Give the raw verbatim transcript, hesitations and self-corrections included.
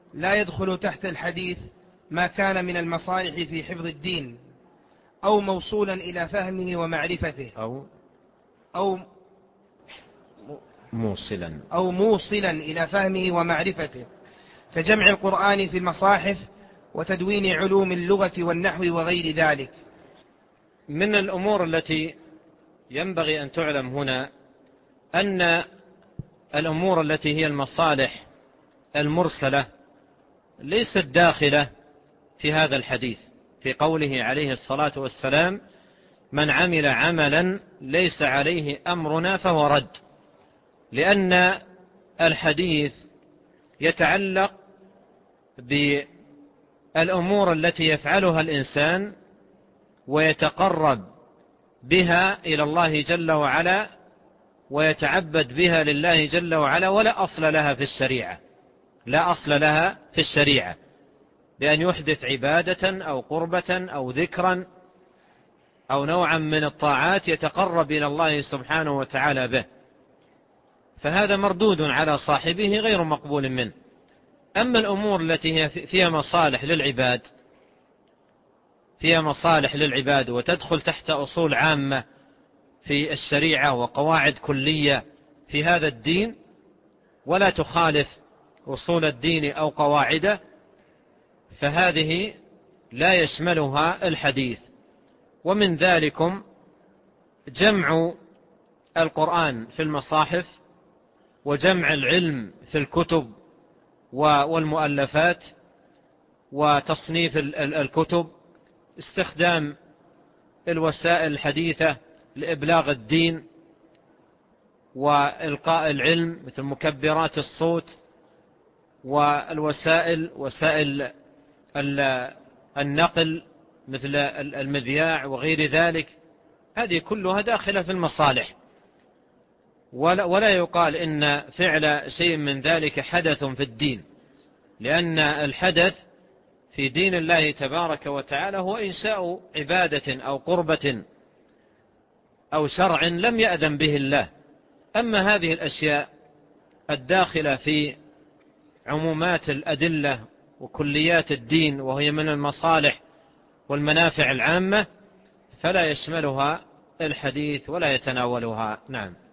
لا يدخل تحت الحديث ما كان من المصالح في حفظ الدين أو موصولا إلى فهمه ومعرفته أو أو موصلا أو موصلا إلى فهمه ومعرفته، كجمع القرآن في المصاحف وتدوين علوم اللغة والنحو وغير ذلك. من الأمور التي ينبغي أن تعلم هنا أن الأمور التي هي المصالح المرسلة ليست داخلة في هذا الحديث، في قوله عليه الصلاة والسلام: من عمل عملا ليس عليه أمرنا فهو رد، لأن الحديث يتعلق بالأمور التي يفعلها الإنسان ويتقرب بها إلى الله جل وعلا ويتعبد بها لله جل وعلا، ولا أصل لها في الشريعة، لا أصل لها في الشريعة، بأن يحدث عبادة أو قربة أو ذكرا أو نوعا من الطاعات يتقرب إلى الله سبحانه وتعالى به، فهذا مردود على صاحبه غير مقبول منه. أما الأمور التي هي فيها مصالح للعباد فيها مصالح للعباد وتدخل تحت أصول عامة في الشريعة وقواعد كلية في هذا الدين ولا تخالف أصول الدين أو قواعده، فهذه لا يشملها الحديث. ومن ذلكم جمع القرآن في المصاحف، وجمع العلم في الكتب والمؤلفات وتصنيف الكتب، استخدام الوسائل الحديثة لإبلاغ الدين وإلقاء العلم مثل مكبرات الصوت، والوسائل وسائل النقل مثل المذياع وغير ذلك، هذه كلها داخلة في المصالح، ولا يقال إن فعل شيء من ذلك حدث في الدين، لأن الحدث في دين الله تبارك وتعالى هو إنشاء عبادة أو قربة أو شرع لم يأذن به الله. أما هذه الأشياء الداخلة في عمومات الأدلة وكليات الدين وهي من المصالح والمنافع العامة فلا يشملها الحديث ولا يتناولها. نعم.